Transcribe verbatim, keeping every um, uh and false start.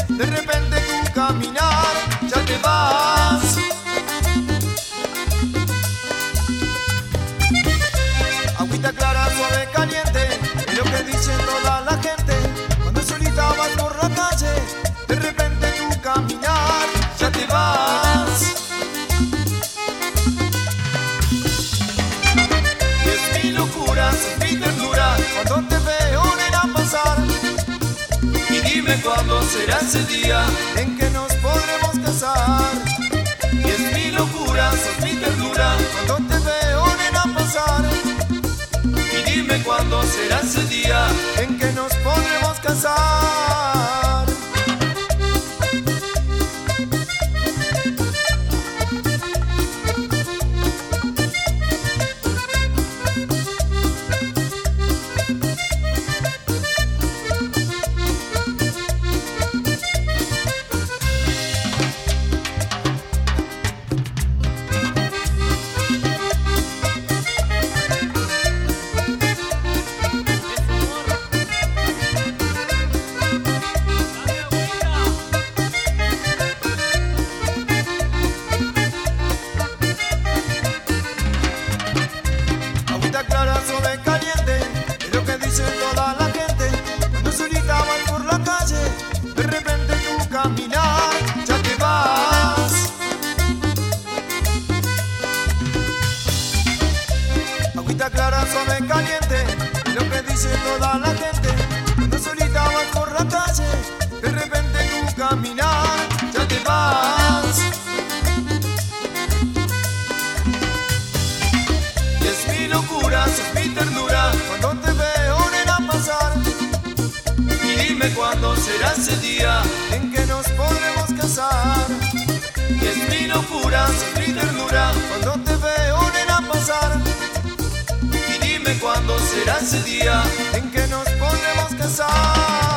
de repente tu caminar ya te vas. Agüita clara, suave, caliente, es lo que dice toda la gente. Cuando solita vas por la calle, de repente tu caminar ya te vas. Y es mi locura, es mi ternura, cuando te veo nena pasar. Y dime cuándo será ese día en que nos podremos casar. Y es mi locura, es mi ternura, cuando te veo nena pasar. Y dime cuándo será ese día en que nos podremos casar. Clara, suave, caliente, es lo que dice toda la gente. Cuando solita vas por la calle, de repente tu caminar ya te vas. Agüita clara, suave, caliente, es lo que dice toda la gente. Cuando solita vas por la calle, de repente tu caminar ya te vas. Locura, es mi ternura, cuando te veo nena pasar. Y dime cuándo será ese día en que nos podremos casar. Y es mi locura, es mi ternura, cuando te veo nena pasar. Y dime cuándo será ese día en que nos podremos casar.